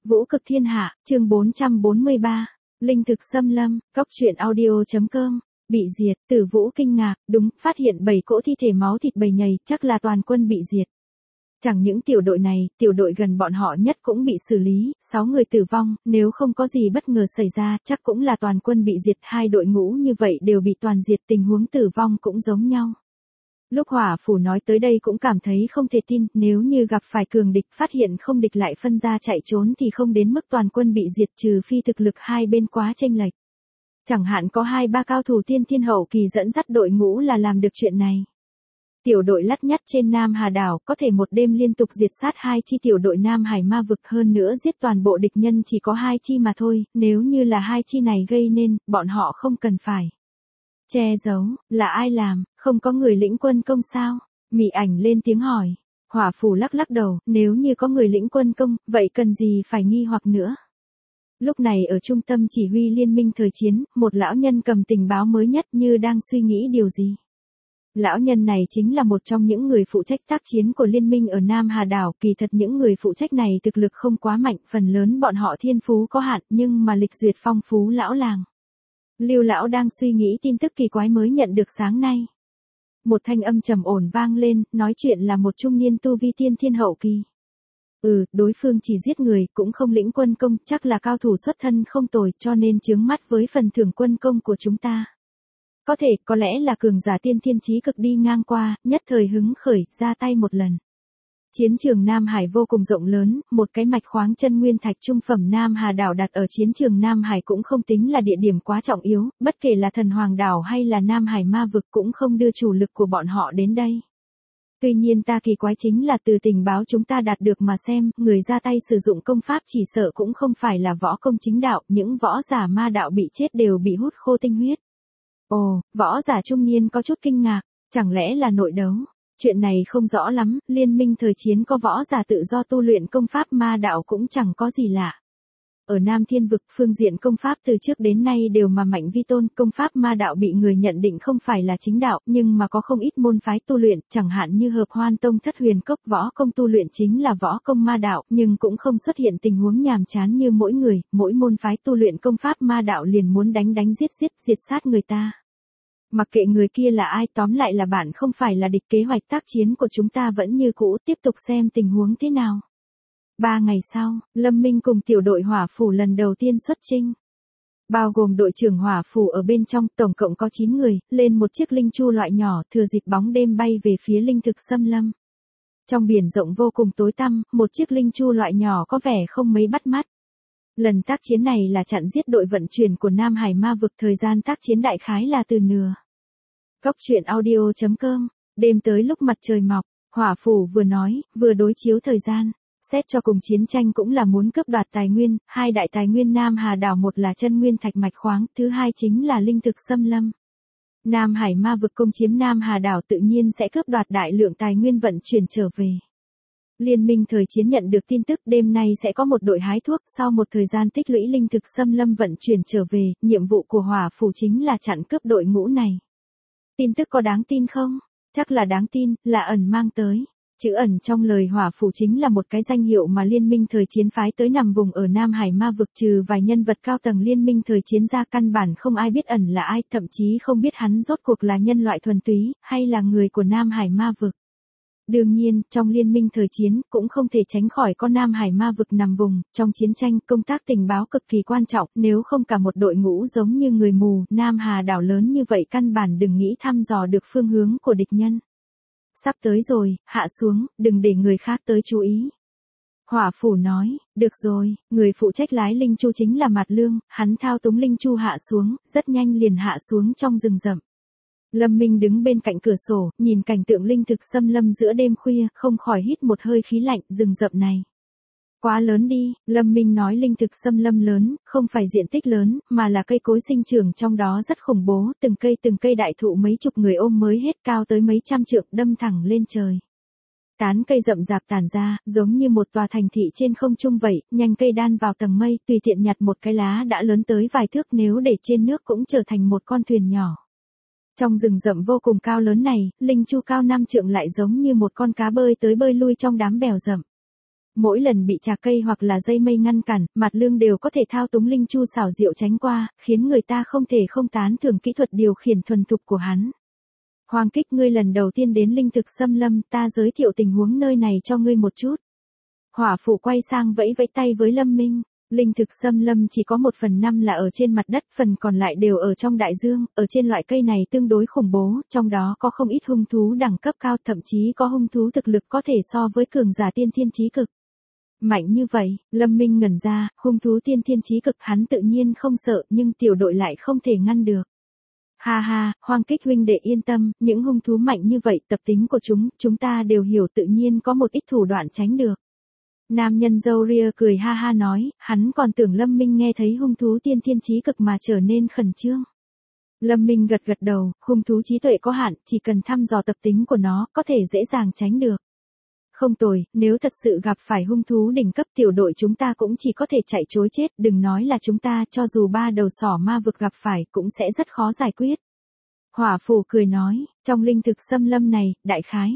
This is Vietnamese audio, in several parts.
Vũ cực thiên hạ, chương 443. Linh thực xâm lâm, Cóc truyện audio.com. Bị diệt, Tử Vũ kinh ngạc, đúng, phát hiện 7 cỗ thi thể máu thịt bầy nhầy, chắc là toàn quân bị diệt. Chẳng những tiểu đội này, tiểu đội gần bọn họ nhất cũng bị xử lý, 6 người tử vong, nếu không có gì bất ngờ xảy ra, chắc cũng là toàn quân bị diệt, hai đội ngũ như vậy đều bị toàn diệt, tình huống tử vong cũng giống nhau. Lúc Hỏa Phủ nói tới đây cũng cảm thấy không thể tin, nếu như gặp phải cường địch, phát hiện không địch lại phân ra chạy trốn thì không đến mức toàn quân bị diệt, trừ phi thực lực hai bên quá chênh lệch. Chẳng hạn có 2-3 cao thủ tiên thiên hậu kỳ dẫn dắt đội ngũ là làm được chuyện này. Tiểu đội lắt nhắt trên Nam Hà Đảo có thể một đêm liên tục diệt sát 2 chi tiểu đội Nam Hải Ma Vực, hơn nữa giết toàn bộ địch nhân chỉ có 2 chi mà thôi, nếu như là 2 chi này gây nên, bọn họ không cần phải che giấu, là ai làm, không có người lĩnh quân công sao? Mị Ảnh lên tiếng hỏi. Hỏa Phủ lắc lắc đầu, nếu như có người lĩnh quân công, vậy cần gì phải nghi hoặc nữa. Lúc này ở trung tâm chỉ huy liên minh thời chiến, một lão nhân cầm tình báo mới nhất như đang suy nghĩ điều gì. Lão nhân này chính là một trong những người phụ trách tác chiến của liên minh ở Nam Hà Đảo, kỳ thật những người phụ trách này thực lực không quá mạnh, phần lớn bọn họ thiên phú có hạn nhưng mà lịch duyệt phong phú lão làng. Lưu lão đang suy nghĩ tin tức kỳ quái mới nhận được sáng nay. Một thanh âm trầm ổn vang lên, nói chuyện là một trung niên tu vi tiên thiên hậu kỳ. Đối phương chỉ giết người, cũng không lĩnh quân công, chắc là cao thủ xuất thân không tồi, cho nên chướng mắt với phần thưởng quân công của chúng ta. Có thể, có lẽ là cường giả tiên thiên chí cực đi ngang qua, nhất thời hứng khởi, ra tay một lần. Chiến trường Nam Hải vô cùng rộng lớn, một cái mạch khoáng chân nguyên thạch trung phẩm Nam Hà Đảo đặt ở chiến trường Nam Hải cũng không tính là địa điểm quá trọng yếu, bất kể là Thần Hoàng Đảo hay là Nam Hải Ma Vực cũng không đưa chủ lực của bọn họ đến đây. Tuy nhiên ta kỳ quái chính là từ tình báo chúng ta đạt được mà xem, người ra tay sử dụng công pháp chỉ sợ cũng không phải là võ công chính đạo, những võ giả ma đạo bị chết đều bị hút khô tinh huyết. Ồ, võ giả trung niên có chút kinh ngạc, chẳng lẽ là nội đấu? Chuyện này không rõ lắm, liên minh thời chiến có võ giả tự do tu luyện công pháp ma đạo cũng chẳng có gì lạ. Ở Nam Thiên Vực, phương diện công pháp từ trước đến nay đều mà mạnh vi tôn, công pháp ma đạo bị người nhận định không phải là chính đạo, nhưng mà có không ít môn phái tu luyện, chẳng hạn như Hợp Hoan Tông Thất Huyền Cốc, võ công tu luyện chính là võ công ma đạo, nhưng cũng không xuất hiện tình huống nhàm chán như mỗi môn phái tu luyện công pháp ma đạo liền muốn đánh giết sát người ta. Mặc kệ người kia là ai, tóm lại là bạn không phải là địch, kế hoạch tác chiến của chúng ta vẫn như cũ, tiếp tục xem tình huống thế nào. 3 ngày sau, Lâm Minh cùng tiểu đội Hỏa Phủ lần đầu tiên xuất chinh. Bao gồm đội trưởng Hỏa Phủ ở bên trong, tổng cộng có 9 người, lên một chiếc linh chu loại nhỏ, thừa dịp bóng đêm bay về phía linh thực xâm lâm. Trong biển rộng vô cùng tối tăm, một chiếc linh chu loại nhỏ có vẻ không mấy bắt mắt. Lần tác chiến này là chặn giết đội vận chuyển của Nam Hải Ma Vực, thời gian tác chiến đại khái là từ nửa. Cóc truyện audio.com. Đêm tới lúc mặt trời mọc, Hỏa Phủ vừa nói, vừa đối chiếu thời gian. Xét cho cùng chiến tranh cũng là muốn cướp đoạt tài nguyên, 2 đại tài nguyên Nam Hà Đảo, một là chân nguyên thạch mạch khoáng, thứ hai chính là linh thực xâm lâm. Nam Hải Ma Vực công chiếm Nam Hà Đảo tự nhiên sẽ cướp đoạt đại lượng tài nguyên vận chuyển trở về. Liên minh thời chiến nhận được tin tức đêm nay sẽ có một đội hái thuốc, sau một thời gian tích lũy linh thực xâm lâm vận chuyển trở về, nhiệm vụ của Hỏa Phủ chính là chặn cướp đội ngũ này. Tin tức có đáng tin không? Chắc là đáng tin, là ẩn mang tới. Chữ ẩn trong lời Hỏa Phủ chính là một cái danh hiệu mà liên minh thời chiến phái tới nằm vùng ở Nam Hải Ma Vực, trừ vài nhân vật cao tầng liên minh thời chiến ra căn bản không ai biết ẩn là ai, thậm chí không biết hắn rốt cuộc là nhân loại thuần túy, hay là người của Nam Hải Ma Vực. Đương nhiên, trong liên minh thời chiến, cũng không thể tránh khỏi con Nam Hải Ma Vực nằm vùng, trong chiến tranh, công tác tình báo cực kỳ quan trọng, nếu không cả một đội ngũ giống như người mù, Nam Hà Đảo lớn như vậy căn bản đừng nghĩ thăm dò được phương hướng của địch nhân. Sắp tới rồi, hạ xuống, đừng để người khác tới chú ý. Hỏa Phủ nói, được rồi, người phụ trách lái linh chu chính là Mạt Lương, hắn thao túng linh chu hạ xuống, rất nhanh liền hạ xuống trong rừng rậm. Lâm Minh đứng bên cạnh cửa sổ, nhìn cảnh tượng linh thực xâm lâm giữa đêm khuya, không khỏi hít một hơi khí lạnh, rừng rậm này. Quá lớn đi, Lâm Minh nói linh thực xâm lâm lớn, không phải diện tích lớn, mà là cây cối sinh trưởng trong đó rất khủng bố, từng cây đại thụ mấy chục người ôm mới hết, cao tới mấy trăm trượng, đâm thẳng lên trời. Tán cây rậm rạp tản ra, giống như một tòa thành thị trên không trung vậy, nhanh cây đan vào tầng mây, tùy tiện nhặt một cái lá đã lớn tới vài thước, nếu để trên nước cũng trở thành một con thuyền nhỏ. Trong rừng rậm vô cùng cao lớn này, linh chu cao 5 trượng lại giống như một con cá bơi tới bơi lui trong đám bèo rậm. Mỗi lần bị trà cây hoặc là dây mây ngăn cản, Mạt Lương đều có thể thao túng linh chu xảo diệu tránh qua, khiến người ta không thể không tán thưởng kỹ thuật điều khiển thuần thục của hắn. Hoàng Kích, ngươi lần đầu tiên đến linh thực xâm lâm, ta giới thiệu tình huống nơi này cho ngươi một chút. Hỏa Phù quay sang vẫy vẫy tay với Lâm Minh. Linh thực xâm lâm chỉ có 1/5 là ở trên mặt đất, phần còn lại đều ở trong đại dương, ở trên loại cây này tương đối khủng bố, trong đó có không ít hung thú đẳng cấp cao, thậm chí có hung thú thực lực có thể so với cường giả tiên thiên chí cực. Mạnh như vậy, Lâm Minh ngẩn ra, hung thú tiên thiên chí cực hắn tự nhiên không sợ, nhưng tiểu đội lại không thể ngăn được. Ha ha, Hoàng Kích huynh đệ yên tâm, những hung thú mạnh như vậy, tập tính của chúng ta đều hiểu, tự nhiên có một ít thủ đoạn tránh được. Nam nhân râu ria cười ha ha nói, hắn còn tưởng Lâm Minh nghe thấy hung thú tiên thiên chí cực mà trở nên khẩn trương. Lâm Minh gật gật đầu, hung thú trí tuệ có hạn, chỉ cần thăm dò tập tính của nó, có thể dễ dàng tránh được. Không tồi, nếu thật sự gặp phải hung thú đỉnh cấp, tiểu đội chúng ta cũng chỉ có thể chạy trối chết, đừng nói là chúng ta, cho dù 3 đầu sỏ ma vực gặp phải, cũng sẽ rất khó giải quyết. Hỏa Phù cười nói, trong linh thực xâm lâm này, đại khái,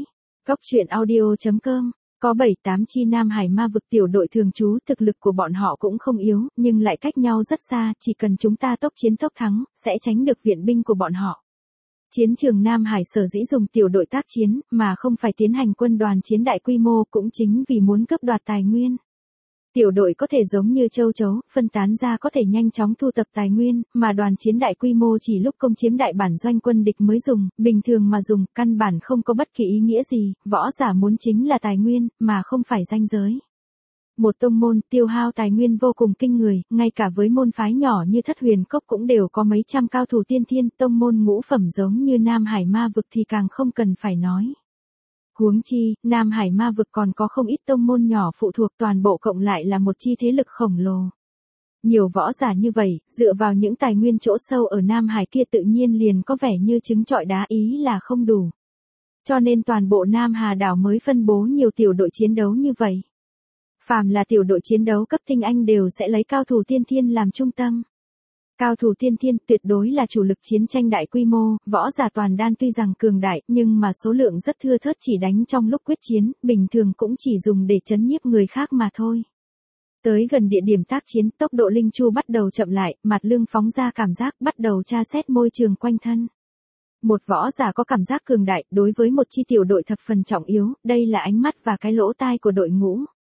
coctruyện.audio.com, có 7-8 chi Nam Hải ma vực tiểu đội thường trú, thực lực của bọn họ cũng không yếu, nhưng lại cách nhau rất xa, chỉ cần chúng ta tốc chiến tốc thắng, sẽ tránh được viện binh của bọn họ. Chiến trường Nam Hải sở dĩ dùng tiểu đội tác chiến, mà không phải tiến hành quân đoàn chiến đại quy mô, cũng chính vì muốn cướp đoạt tài nguyên. Tiểu đội có thể giống như châu chấu, phân tán ra có thể nhanh chóng thu tập tài nguyên, mà đoàn chiến đại quy mô chỉ lúc công chiếm đại bản doanh quân địch mới dùng, bình thường mà dùng, căn bản không có bất kỳ ý nghĩa gì, võ giả muốn chính là tài nguyên, mà không phải danh giới. Một tông môn tiêu hao tài nguyên vô cùng kinh người, ngay cả với môn phái nhỏ như Thất Huyền Cốc cũng đều có mấy trăm cao thủ tiên thiên, tông môn ngũ phẩm giống như Nam Hải ma vực thì càng không cần phải nói. Huống chi, Nam Hải ma vực còn có không ít tông môn nhỏ phụ thuộc, toàn bộ cộng lại là một chi thế lực khổng lồ. Nhiều võ giả như vậy, dựa vào những tài nguyên chỗ sâu ở Nam Hải kia tự nhiên liền có vẻ như trứng trọi đá, ý là không đủ. Cho nên toàn bộ Nam Hà đảo mới phân bố nhiều tiểu đội chiến đấu như vậy. Phàm là tiểu đội chiến đấu cấp tinh anh đều sẽ lấy cao thủ tiên thiên làm trung tâm. Cao thủ tiên thiên tuyệt đối là chủ lực chiến tranh đại quy mô, võ giả toàn đan tuy rằng cường đại, nhưng mà số lượng rất thưa thớt, chỉ đánh trong lúc quyết chiến, bình thường cũng chỉ dùng để trấn nhiếp người khác mà thôi. Tới gần địa điểm tác chiến, tốc độ linh chu bắt đầu chậm lại, Mạt Lương phóng ra cảm giác, bắt đầu tra xét môi trường quanh thân. Một võ giả có cảm giác cường đại, đối với một chi tiểu đội thập phần trọng yếu, đây là ánh mắt và cái lỗ tai của đội ngũ.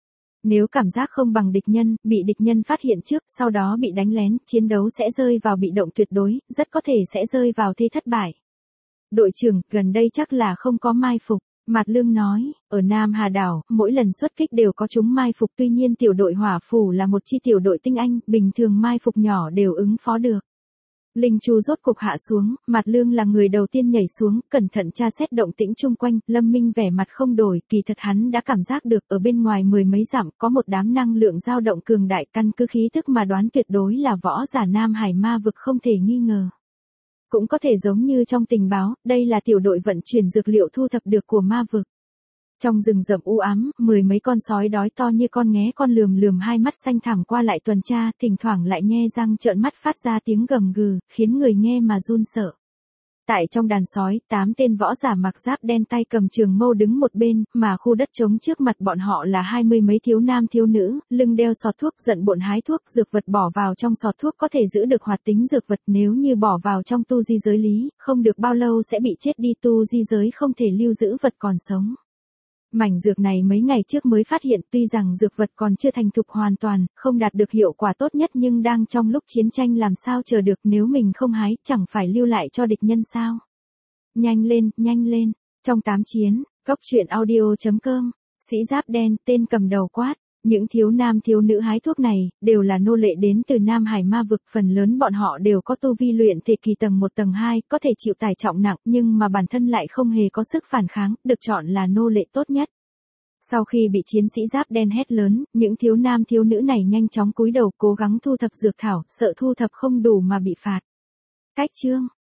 Nếu cảm giác không bằng địch nhân, bị địch nhân phát hiện trước, sau đó bị đánh lén, chiến đấu sẽ rơi vào bị động tuyệt đối, rất có thể sẽ rơi vào thế thất bại. Đội trưởng, gần đây chắc là không có mai phục. Mạt Lương nói, ở Nam Hà đảo, mỗi lần xuất kích đều có chúng mai phục, tuy nhiên tiểu đội Hỏa Phù là một chi tiểu đội tinh anh, bình thường mai phục nhỏ đều ứng phó được. Linh chu rốt cục hạ xuống, Mạt Lương là người đầu tiên nhảy xuống, cẩn thận tra xét động tĩnh chung quanh, Lâm Minh vẻ mặt không đổi, kỳ thật hắn đã cảm giác được ở bên ngoài 10 mấy dặm có một đám năng lượng dao động cường đại, căn cứ khí tức mà đoán tuyệt đối là võ giả Nam Hải ma vực không thể nghi ngờ. Cũng có thể giống như trong tình báo, đây là tiểu đội vận chuyển dược liệu thu thập được của ma vực. Trong rừng rậm u ám, 10 mấy con sói đói to như con nghé con lườm lườm hai mắt xanh thẳm qua lại tuần tra, thỉnh thoảng lại nhe răng trợn mắt phát ra tiếng gầm gừ, khiến người nghe mà run sợ. Tại trong đàn sói, 8 tên võ giả mặc giáp đen tay cầm trường mâu đứng một bên, mà khu đất trống trước mặt bọn họ là 20 mấy thiếu nam thiếu nữ, lưng đeo sọt thuốc, giận bộn hái thuốc, dược vật bỏ vào trong sọt thuốc có thể giữ được hoạt tính dược vật, nếu như bỏ vào trong tu di giới lý, không được bao lâu sẽ bị chết đi, tu di giới không thể lưu giữ vật còn sống. Mảnh dược này mấy ngày trước mới phát hiện, tuy rằng dược vật còn chưa thành thục hoàn toàn, không đạt được hiệu quả tốt nhất, nhưng đang trong lúc chiến tranh làm sao chờ được, nếu mình không hái, chẳng phải lưu lại cho địch nhân sao. Nhanh lên, trong 8 chiến, coctruyện.audio.com, sĩ giáp đen, tên cầm đầu quát. Những thiếu nam thiếu nữ hái thuốc này, đều là nô lệ đến từ Nam Hải ma vực, phần lớn bọn họ đều có tu vi luyện thể kỳ tầng 1 tầng 2, có thể chịu tải trọng nặng, nhưng mà bản thân lại không hề có sức phản kháng, được chọn là nô lệ tốt nhất. Sau khi bị chiến sĩ giáp đen hét lớn, những thiếu nam thiếu nữ này nhanh chóng cúi đầu cố gắng thu thập dược thảo, sợ thu thập không đủ mà bị phạt. Cách chương